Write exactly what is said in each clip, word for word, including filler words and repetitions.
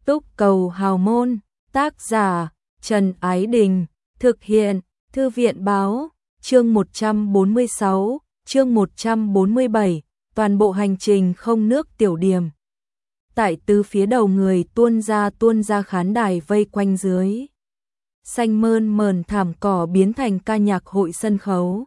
Túc cầu hào môn, tác giả Trần Ái Đình, thực hiện Thư viện Báo, chương một trăm bốn mươi sáu, chương một trăm bốn mươi bảy, toàn bộ hành trình không nước tiểu điểm. Tại tứ phía đầu người tuôn ra tuôn ra khán đài vây quanh dưới. Xanh mơn mờn thảm cỏ biến thành ca nhạc hội sân khấu.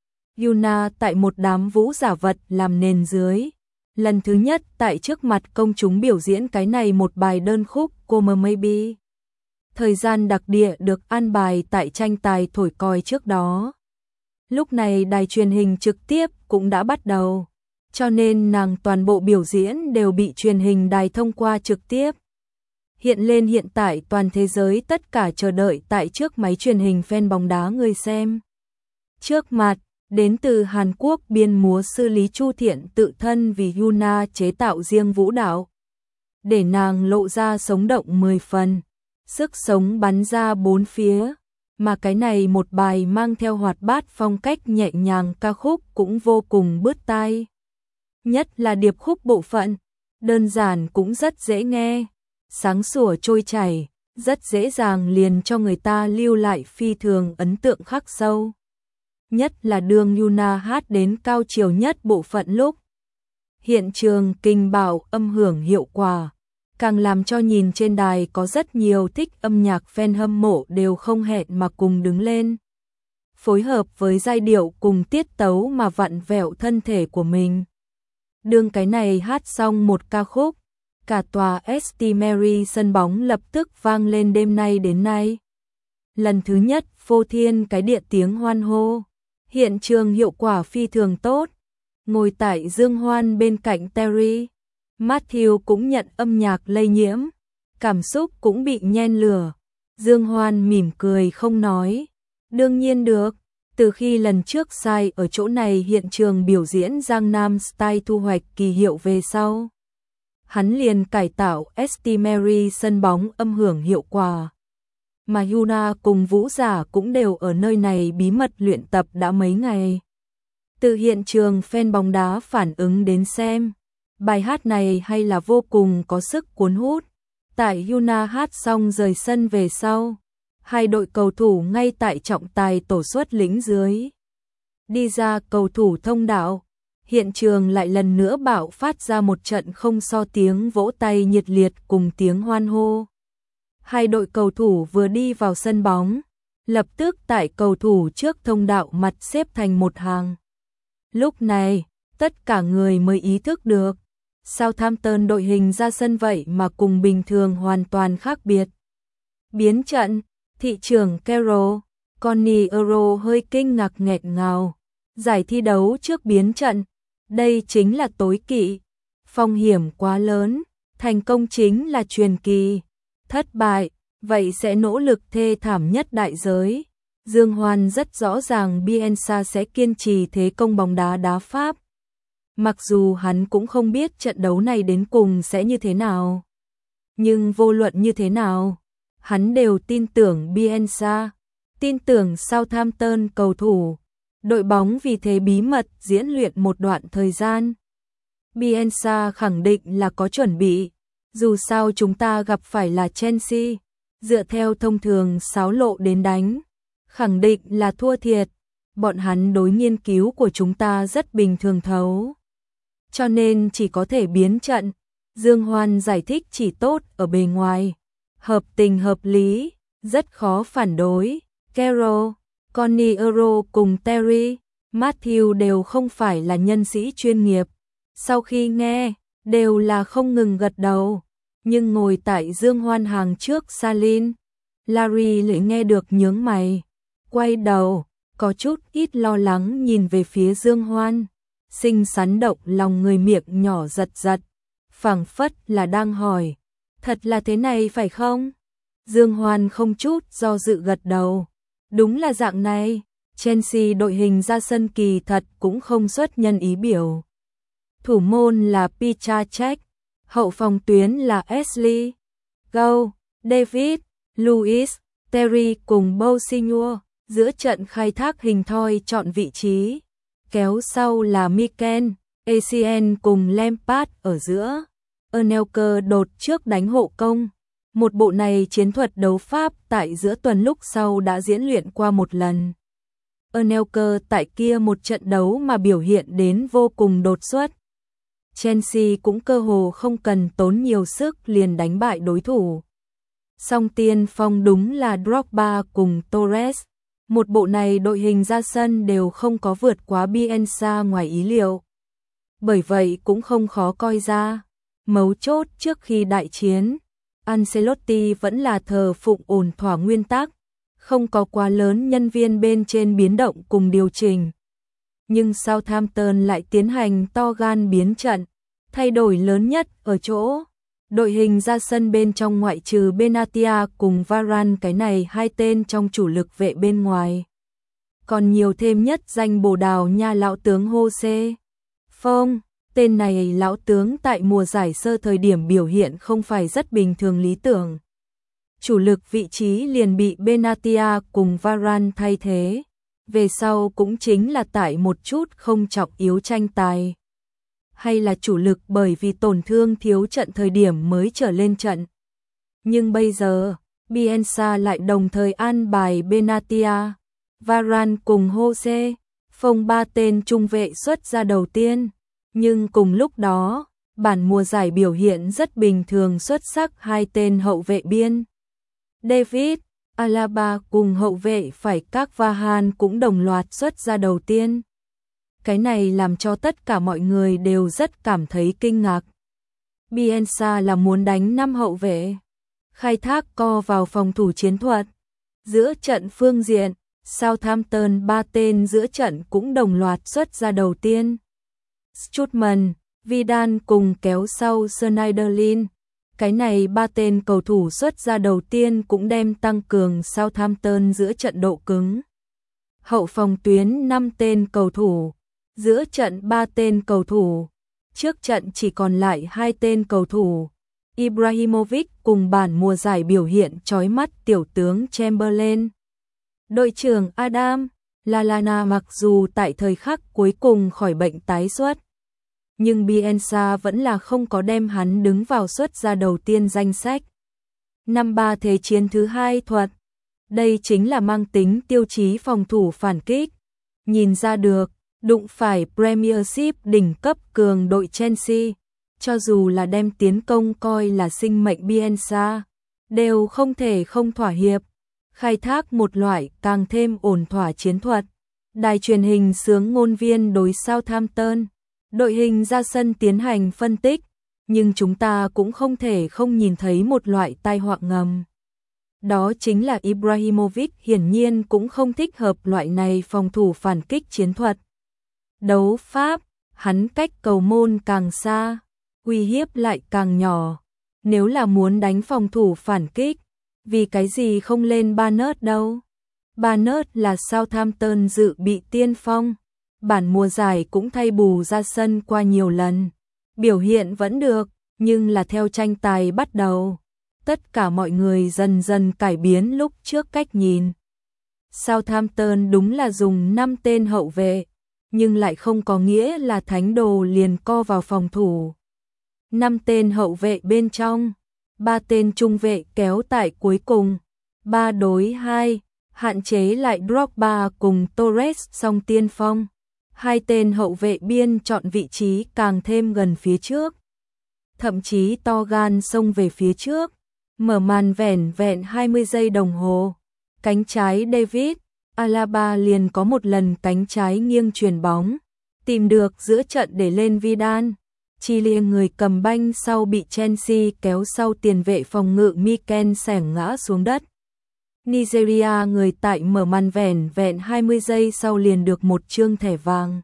Yuna tại một đám vũ giả vật làm nền dưới. Lần thứ nhất tại trước mặt công chúng biểu diễn cái này một bài đơn khúc Come Maybe. Thời gian đặc địa được an bài tại tranh tài thổi còi trước đó. Lúc này đài truyền hình trực tiếp cũng đã bắt đầu, cho nên nàng toàn bộ biểu diễn đều bị truyền hình đài thông qua trực tiếp. Hiện lên hiện tại toàn thế giới tất cả chờ đợi tại trước máy truyền hình fan bóng đá người xem. Trước mặt, đến từ Hàn Quốc biên múa sư Lý Chu Thiện tự thân vì Yuna chế tạo riêng vũ đạo. Để nàng lộ ra sống động mười phần, sức sống bắn ra bốn phía, mà cái này một bài mang theo hoạt bát phong cách nhẹ nhàng ca khúc cũng vô cùng bứt tai. Nhất là điệp khúc bộ phận, đơn giản cũng rất dễ nghe, sáng sủa trôi chảy, rất dễ dàng liền cho người ta lưu lại phi thường ấn tượng khắc sâu. Nhất là đường Yuna hát đến cao chiều nhất bộ phận lúc. Hiện trường kinh bảo âm hưởng hiệu quả, càng làm cho nhìn trên đài có rất nhiều thích âm nhạc fan hâm mộ đều không hẹn mà cùng đứng lên. Phối hợp với giai điệu cùng tiết tấu mà vặn vẹo thân thể của mình. Đương cái này hát xong một ca khúc, cả tòa ét tê Mary sân bóng lập tức vang lên đêm nay đến nay. Lần thứ nhất phô thiên cái địa tiếng hoan hô. Hiện trường hiệu quả phi thường tốt. Ngồi tại Dương Hoan bên cạnh Terry, Matthew cũng nhận âm nhạc lây nhiễm, cảm xúc cũng bị nhen lửa. Dương Hoan mỉm cười không nói, đương nhiên được, từ khi lần trước sai ở chỗ này hiện trường biểu diễn Gangnam Style thu hoạch kỳ hiệu về sau. Hắn liền cải tạo ét tê Mary sân bóng âm hưởng hiệu quả. Mà Yuna cùng vũ giả cũng đều ở nơi này bí mật luyện tập đã mấy ngày. Từ hiện trường fan bóng đá phản ứng đến xem, bài hát này hay là vô cùng có sức cuốn hút. Tại Yuna hát xong rời sân về sau, hai đội cầu thủ ngay tại trọng tài tổ xuất lĩnh dưới. Đi ra cầu thủ thông đạo, hiện trường lại lần nữa bạo phát ra một trận không so tiếng vỗ tay nhiệt liệt cùng tiếng hoan hô. Hai đội cầu thủ vừa đi vào sân bóng, lập tức tại cầu thủ trước thông đạo mặt xếp thành một hàng. Lúc này, tất cả người mới ý thức được, Southampton đội hình ra sân vậy mà cùng bình thường hoàn toàn khác biệt. Biến trận, thị trưởng Carol, Connie Euro hơi kinh ngạc nghẹn ngào. Giải thi đấu trước biến trận, đây chính là tối kỵ, phong hiểm quá lớn, thành công chính là truyền kỳ. Thất bại, vậy sẽ nỗ lực thê thảm nhất đại giới. Dương Hoan rất rõ ràng Bielsa sẽ kiên trì thế công bóng đá đá Pháp. Mặc dù hắn cũng không biết trận đấu này đến cùng sẽ như thế nào. Nhưng vô luận như thế nào, hắn đều tin tưởng Bielsa, tin tưởng Southampton cầu thủ. Đội bóng vì thế bí mật diễn luyện một đoạn thời gian. Bielsa khẳng định là có chuẩn bị. Dù sao chúng ta gặp phải là Chelsea, dựa theo thông thường sáo lộ đến đánh, khẳng định là thua thiệt. Bọn hắn đối nghiên cứu của chúng ta rất bình thường thấu, cho nên chỉ có thể biến trận. Dương Hoan giải thích chỉ tốt ở bề ngoài, hợp tình hợp lý, rất khó phản đối. Carol, Connie Euro cùng Terry, Matthew đều không phải là nhân sĩ chuyên nghiệp. Sau khi nghe, đều là không ngừng gật đầu. Nhưng ngồi tại Dương Hoan hàng trước Salin, Larry lại nghe được nhướng mày, quay đầu, có chút ít lo lắng nhìn về phía Dương Hoan, xinh xắn động lòng người, miệng nhỏ giật giật, phảng phất là đang hỏi, thật là thế này phải không? Dương Hoan không chút do dự gật đầu, đúng là dạng này. Chelsea đội hình ra sân kỳ thật cũng không xuất nhân ý biểu. Thủ môn là Piszczek, hậu phòng tuyến là Ashley, Go, David, Luis, Terry cùng Bo Senior, giữa trận khai thác hình thoi chọn vị trí, kéo sau là Mikel, Essien cùng Lampard ở giữa, Anelka đột trước đánh hộ công, Một bộ này chiến thuật đấu pháp tại giữa tuần lúc sau đã diễn luyện qua một lần. Anelka tại kia một trận đấu mà biểu hiện đến vô cùng đột xuất. Chelsea cũng cơ hồ không cần tốn nhiều sức liền đánh bại đối thủ. Song tiên phong đúng là Drogba cùng Torres. Một bộ này đội hình ra sân đều không có vượt quá Bielsa ngoài ý liệu. Bởi vậy cũng không khó coi ra. Mấu chốt trước khi đại chiến, Ancelotti vẫn là thờ phụng ổn thỏa nguyên tắc, không có quá lớn nhân viên bên trên biến động cùng điều chỉnh. Nhưng Southampton lại tiến hành to gan biến trận, thay đổi lớn nhất ở chỗ đội hình ra sân bên trong ngoại trừ Benatia cùng Varane, cái này hai tên trong chủ lực vệ bên ngoài. Còn nhiều thêm nhất danh Bồ Đào Nha lão tướng Jose Phong. Tên này lão tướng tại mùa giải sơ thời điểm biểu hiện không phải rất bình thường lý tưởng. Chủ lực vị trí liền bị Benatia cùng Varane thay thế. Về sau cũng chính là tại một chút không trọng yếu tranh tài. Hay là chủ lực bởi vì tổn thương thiếu trận thời điểm mới trở lên trận. Nhưng bây giờ, Bielsa lại đồng thời an bài Benatia, Varane cùng Jose Phong ba tên trung vệ xuất ra đầu tiên. Nhưng cùng lúc đó, bản mùa giải biểu hiện rất bình thường xuất sắc hai tên hậu vệ biên. David, Alaba cùng hậu vệ phải các Vahan cũng đồng loạt xuất ra đầu tiên. Cái này làm cho tất cả mọi người đều rất cảm thấy kinh ngạc. Bielsa là muốn đánh năm hậu vệ, khai thác co vào phòng thủ chiến thuật. Giữa trận phương diện, Southampton ba tên giữa trận cũng đồng loạt xuất ra đầu tiên. Strootman, Vidal cùng kéo sau Schneiderlin. Cái này ba tên cầu thủ xuất ra đầu tiên cũng đem tăng cường Southampton giữa trận độ cứng. Hậu phòng tuyến năm tên cầu thủ, giữa trận ba tên cầu thủ, trước trận chỉ còn lại hai tên cầu thủ. Ibrahimovic cùng bản mùa giải biểu hiện chói mắt tiểu tướng Chamberlain. Đội trưởng Adam Lallana mặc dù tại thời khắc cuối cùng khỏi bệnh tái xuất, nhưng Bielsa vẫn là không có đem hắn đứng vào xuất ra đầu tiên danh sách. Năm ba thế chiến thứ hai thuật. Đây chính là mang tính tiêu chí phòng thủ phản kích. Nhìn ra được, đụng phải Premiership đỉnh cấp cường đội Chelsea, cho dù là đem tiến công coi là sinh mệnh Bielsa, đều không thể không thỏa hiệp, khai thác một loại càng thêm ổn thỏa chiến thuật. Đài truyền hình xướng ngôn viên đối Southampton, đội hình ra sân tiến hành phân tích, nhưng chúng ta cũng không thể không nhìn thấy một loại tai họa ngầm. Đó chính là Ibrahimovic hiển nhiên cũng không thích hợp loại này phòng thủ phản kích chiến thuật. Đấu pháp, hắn cách cầu môn càng xa, uy hiếp lại càng nhỏ. Nếu là muốn đánh phòng thủ phản kích, vì cái gì không lên Barnett đâu? Barnett là Southampton dự bị tiên phong, bản mùa giải cũng thay bù ra sân qua nhiều lần. Biểu hiện vẫn được, nhưng là theo tranh tài bắt đầu, tất cả mọi người dần dần cải biến lúc trước cách nhìn. Southampton đúng là dùng năm tên hậu vệ, nhưng lại không có nghĩa là thánh đồ liền co vào phòng thủ. năm tên hậu vệ bên trong, ba tên trung vệ kéo tại cuối cùng, ba đối hai, hạn chế lại Drogba cùng Torres song tiên phong. Hai tên hậu vệ biên chọn vị trí càng thêm gần phía trước. Thậm chí to gan xông về phía trước, mở màn vẻn vẹn hai mươi giây đồng hồ. Cánh trái David, Alaba liền có một lần cánh trái nghiêng chuyền bóng, tìm được giữa trận để lên Vidal. Chile người cầm banh sau bị Chelsea kéo sau tiền vệ phòng ngự Mikel xẻng ngã xuống đất. Nigeria người tại mở màn vẻn vẹn hai mươi giây sau liền được một chương thẻ vàng.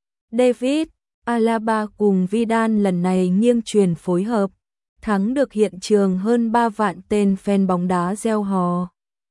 David, Alaba cùng Vidal lần này nghiêng truyền phối hợp, thắng được hiện trường hơn ba vạn tên fan bóng đá reo hò.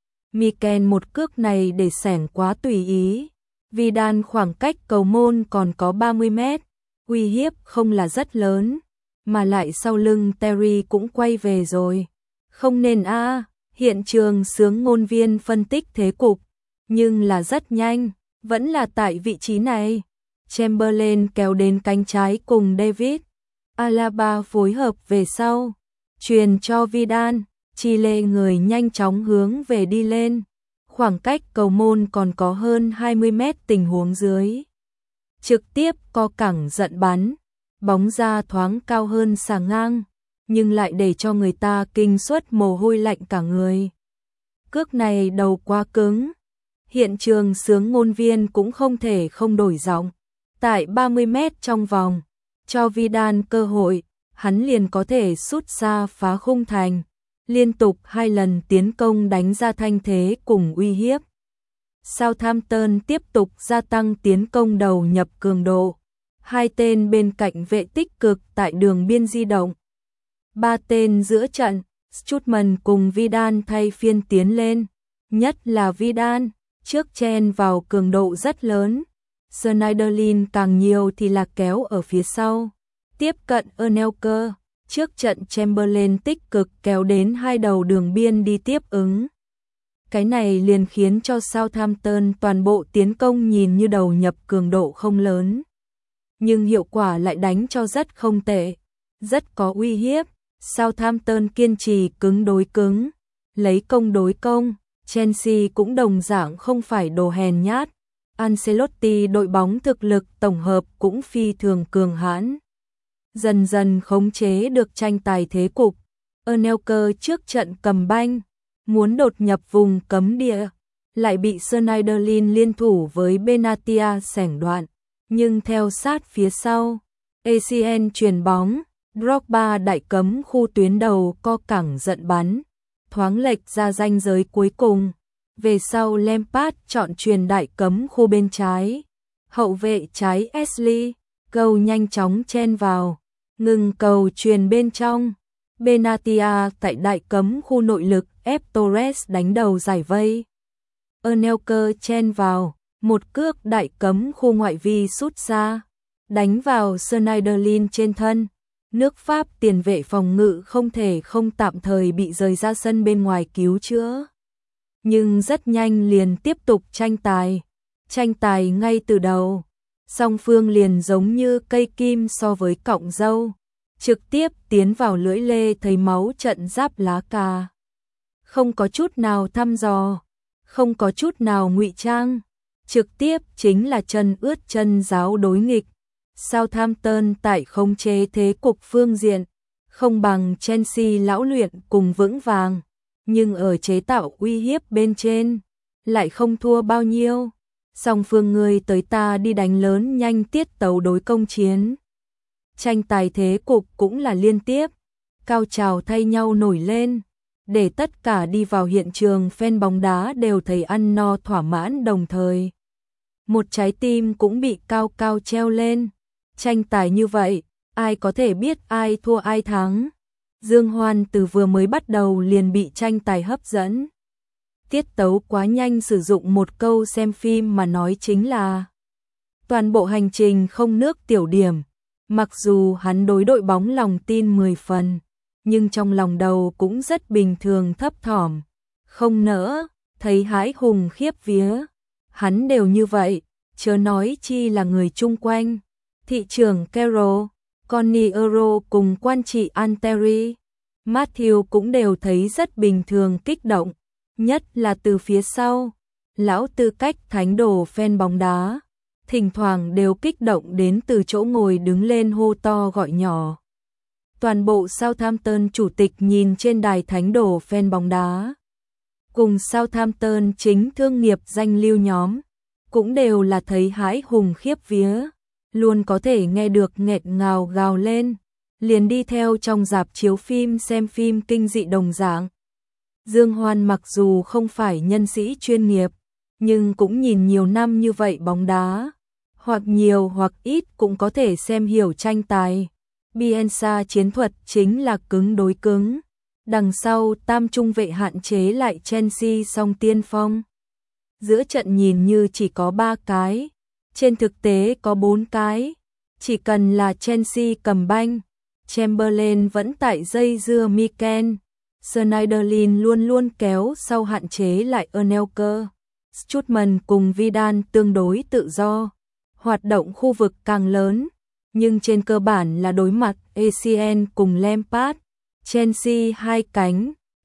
Mikel một cước này để xẻng quá tùy ý. Vidal khoảng cách cầu môn còn có ba mươi mét, uy hiếp không là rất lớn, mà lại sau lưng Terry cũng quay về rồi. Không nên a. À, hiện trường xướng ngôn viên phân tích thế cục, nhưng là rất nhanh, vẫn là tại vị trí này. Chamberlain kéo đến cánh trái cùng David, Alaba phối hợp về sau, truyền cho Vidal, Chile người nhanh chóng hướng về đi lên. Khoảng cách cầu môn còn có hơn hai mươi mét, tình huống dưới. Trực tiếp co cẳng giận bắn, bóng ra thoáng cao hơn xà ngang, nhưng lại để cho người ta kinh suất mồ hôi lạnh cả người. Cước này đầu quá cứng. Hiện trường xướng ngôn viên cũng không thể không đổi giọng. Tại ba mươi mét trong vòng, cho Vidal cơ hội, hắn liền có thể sút xa phá khung thành. Liên tục hai lần tiến công đánh ra thanh thế cùng uy hiếp. Southampton tiếp tục gia tăng tiến công đầu nhập cường độ. Hai tên bên cạnh vệ tích cực tại đường biên di động. Ba tên giữa trận, Strootman cùng Vidal thay phiên tiến lên. Nhất là Vidal, trước chen vào cường độ rất lớn. Schneiderlin càng nhiều thì là kéo ở phía sau. Tiếp cận Anelka, trước trận Chamberlain tích cực kéo đến hai đầu đường biên đi tiếp ứng. Cái này liền khiến cho Southampton toàn bộ tiến công nhìn như đầu nhập cường độ không lớn. Nhưng hiệu quả lại đánh cho rất không tệ, rất có uy hiếp. Southampton kiên trì cứng đối cứng, lấy công đối công. Chelsea cũng đồng dạng không phải đồ hèn nhát. Ancelotti đội bóng thực lực tổng hợp cũng phi thường cường hãn. Dần dần khống chế được tranh tài thế cục. Anelka trước trận cầm banh, muốn đột nhập vùng cấm địa, lại bị Schneiderlin liên thủ với Benatia xẻng đoạn. Nhưng theo sát phía sau, a xê en chuyền bóng, Drogba đại cấm khu tuyến đầu co cẳng giận bắn, thoáng lệch ra ranh giới cuối cùng. Về sau Lampard chọn chuyền đại cấm khu bên trái. Hậu vệ trái Ashley Cole nhanh chóng chen vào, ngừng cầu chuyền bên trong. Benatia tại đại cấm khu nội lực ép Torres đánh đầu giải vây. Anelka chen vào, một cước đại cấm khu ngoại vi sút xa, đánh vào Schneiderlin trên thân. Nước Pháp tiền vệ phòng ngự không thể không tạm thời bị rời ra sân bên ngoài cứu chữa. Nhưng rất nhanh liền tiếp tục tranh tài. Tranh tài ngay từ đầu, song phương liền giống như cây kim so với cọng dâu, trực tiếp tiến vào lưỡi lê thấy máu trận giáp lá cà. Không có chút nào thăm dò, không có chút nào ngụy trang, trực tiếp chính là chân ướt chân giáo đối nghịch. Southampton tại khống chế thế cục phương diện, không bằng Chelsea lão luyện cùng vững vàng, nhưng ở chế tạo uy hiếp bên trên, lại không thua bao nhiêu. Song phương người tới ta đi đánh lớn nhanh tiết tấu đối công chiến. Tranh tài thế cục cũng là liên tiếp, cao trào thay nhau nổi lên, để tất cả đi vào hiện trường fan bóng đá đều thấy ăn no thỏa mãn đồng thời. Một trái tim cũng bị cao cao treo lên. Tranh tài như vậy, ai có thể biết ai thua ai thắng. Dương Hoan từ vừa mới bắt đầu liền bị tranh tài hấp dẫn. Tiết tấu quá nhanh, sử dụng một câu xem phim mà nói chính là toàn bộ hành trình không nước tiểu điểm. Mặc dù hắn đối đội bóng lòng tin mười phần, nhưng trong lòng đầu cũng rất bình thường thấp thỏm, không nỡ, thấy hãi hùng khiếp vía. Hắn đều như vậy, chớ nói chi là người chung quanh. Thị trưởng Carroll, Connie Euro cùng quan trị Anteri, Matthew cũng đều thấy rất bình thường kích động, nhất là từ phía sau. Lão tư cách thánh đồ fan bóng đá, thỉnh thoảng đều kích động đến từ chỗ ngồi đứng lên hô to gọi nhỏ. Toàn bộ Southampton chủ tịch nhìn trên đài thánh đồ fan bóng đá, cùng Southampton chính thương nghiệp danh lưu nhóm, cũng đều là thấy hãi hùng khiếp vía, luôn có thể nghe được nghẹt ngào gào lên, liền đi theo trong rạp chiếu phim xem phim kinh dị đồng dạng. Dương Hoan mặc dù không phải nhân sĩ chuyên nghiệp, nhưng cũng nhìn nhiều năm như vậy bóng đá, hoặc nhiều hoặc ít cũng có thể xem hiểu tranh tài. Bielsa chiến thuật chính là cứng đối cứng, đằng sau tam trung vệ hạn chế lại Chelsea song tiên phong. Giữa trận nhìn như chỉ có ba cái, trên thực tế có bốn cái, chỉ cần là Chelsea cầm banh, Chamberlain vẫn tại dây dưa Mikel, Schneiderlin luôn luôn kéo sau hạn chế lại Anelka, Strootman cùng Vidal tương đối tự do, hoạt động khu vực càng lớn, nhưng trên cơ bản là đối mặt a xê en cùng Lampard. Chelsea hai cánh,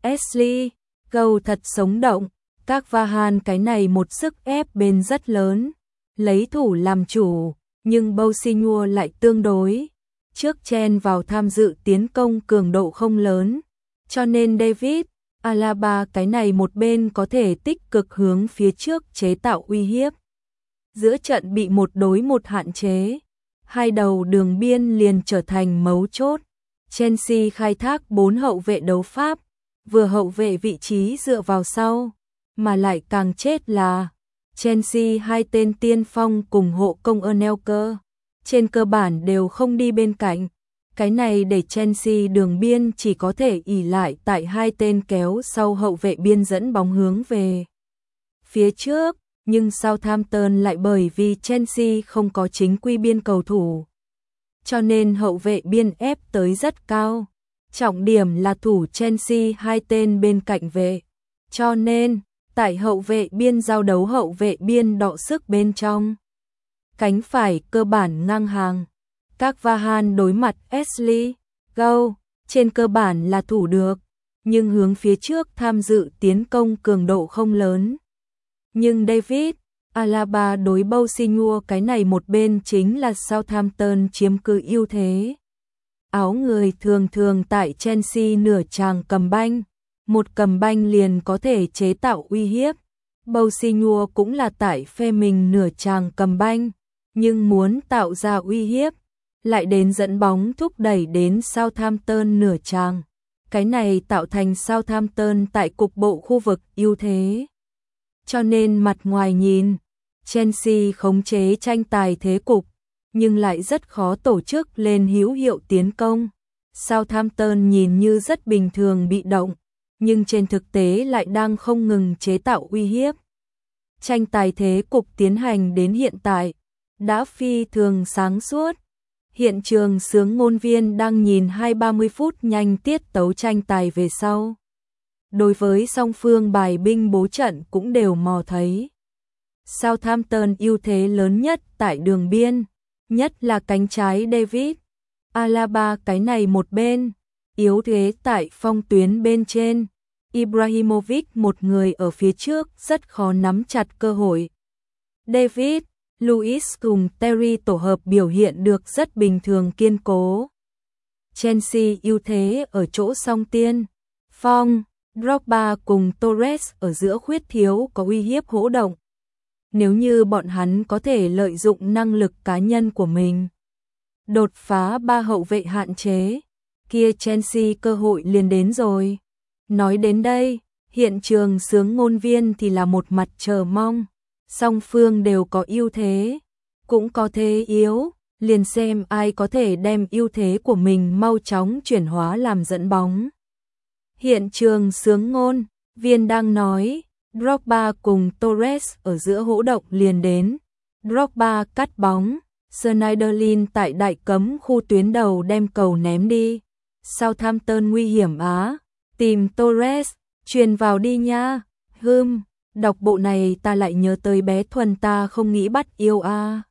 Ashley Cole thật sống động, Carvajal cái này một sức ép bên rất lớn, lấy thủ làm chủ, nhưng Bousignol lại tương đối trước chen vào tham dự tiến công cường độ không lớn, cho nên David Alaba cái này một bên có thể tích cực hướng phía trước chế tạo uy hiếp. Giữa trận bị một đối một hạn chế, hai đầu đường biên liền trở thành mấu chốt. Chelsea khai thác bốn hậu vệ đấu pháp, vừa hậu vệ vị trí dựa vào sau, mà lại càng chết là Chelsea hai tên tiên phong cùng hộ công Anelka, trên cơ bản đều không đi bên cạnh. Cái này để Chelsea đường biên chỉ có thể ỷ lại tại hai tên kéo sau hậu vệ biên dẫn bóng hướng về phía trước, nhưng Southampton lại bởi vì Chelsea không có chính quy biên cầu thủ, cho nên hậu vệ biên ép tới rất cao. Trọng điểm là thủ Chelsea hai tên bên cạnh vệ, cho nên tại hậu vệ biên giao đấu hậu vệ biên đọ sức bên trong. Cánh phải cơ bản ngang hàng. Carvajal đối mặt Ashley Cole trên cơ bản là thủ được, nhưng hướng phía trước tham dự tiến công cường độ không lớn. Nhưng David Alaba đối Bousignol cái này một bên chính là Southampton chiếm cứ ưu thế. Áo người thường thường tại Chelsea nửa chàng cầm banh, một cầm banh liền có thể chế tạo uy hiếp. Bousignol cũng là tại phe mình nửa chàng cầm banh, nhưng muốn tạo ra uy hiếp, lại đến dẫn bóng thúc đẩy đến Southampton nửa chàng. Cái này tạo thành Southampton tại cục bộ khu vực ưu thế. Cho nên mặt ngoài nhìn, Chelsea khống chế tranh tài thế cục, nhưng lại rất khó tổ chức lên hữu hiệu tiến công. Southampton nhìn như rất bình thường bị động, nhưng trên thực tế lại đang không ngừng chế tạo uy hiếp. Tranh tài thế cục tiến hành đến hiện tại, đã phi thường sáng suốt. Hiện trường xướng ngôn viên đang nhìn hai ba mươi phút nhanh tiết tấu tranh tài về sau. Đối với song phương bài binh bố trận cũng đều mò thấy. Southampton ưu thế lớn nhất tại đường biên, nhất là cánh trái David Alaba cái này một bên, yếu thế tại phong tuyến bên trên. Ibrahimovic một người ở phía trước rất khó nắm chặt cơ hội. David Luiz cùng Terry tổ hợp biểu hiện được rất bình thường kiên cố. Chelsea ưu thế ở chỗ song tiên phong, Drogba cùng Torres ở giữa khuyết thiếu có uy hiếp hỗ động. Nếu như bọn hắn có thể lợi dụng năng lực cá nhân của mình, đột phá ba hậu vệ hạn chế, kia Chelsea cơ hội liền đến rồi. Nói đến đây, hiện trường xướng ngôn viên thì là một mặt chờ mong. Song phương đều có ưu thế, cũng có thế yếu, liền xem ai có thể đem ưu thế của mình mau chóng chuyển hóa làm dẫn bóng. Hiện trường xướng ngôn viên đang nói, Drogba cùng Torres ở giữa hỗ động liền đến. Drogba cắt bóng, Schneiderlin tại đại cấm khu tuyến đầu đem cầu ném đi. Southampton nguy hiểm á, tìm Torres, truyền vào đi nha. Hừm, đọc bộ này ta lại nhớ tới bé Thuần ta không nghĩ bắt yêu a.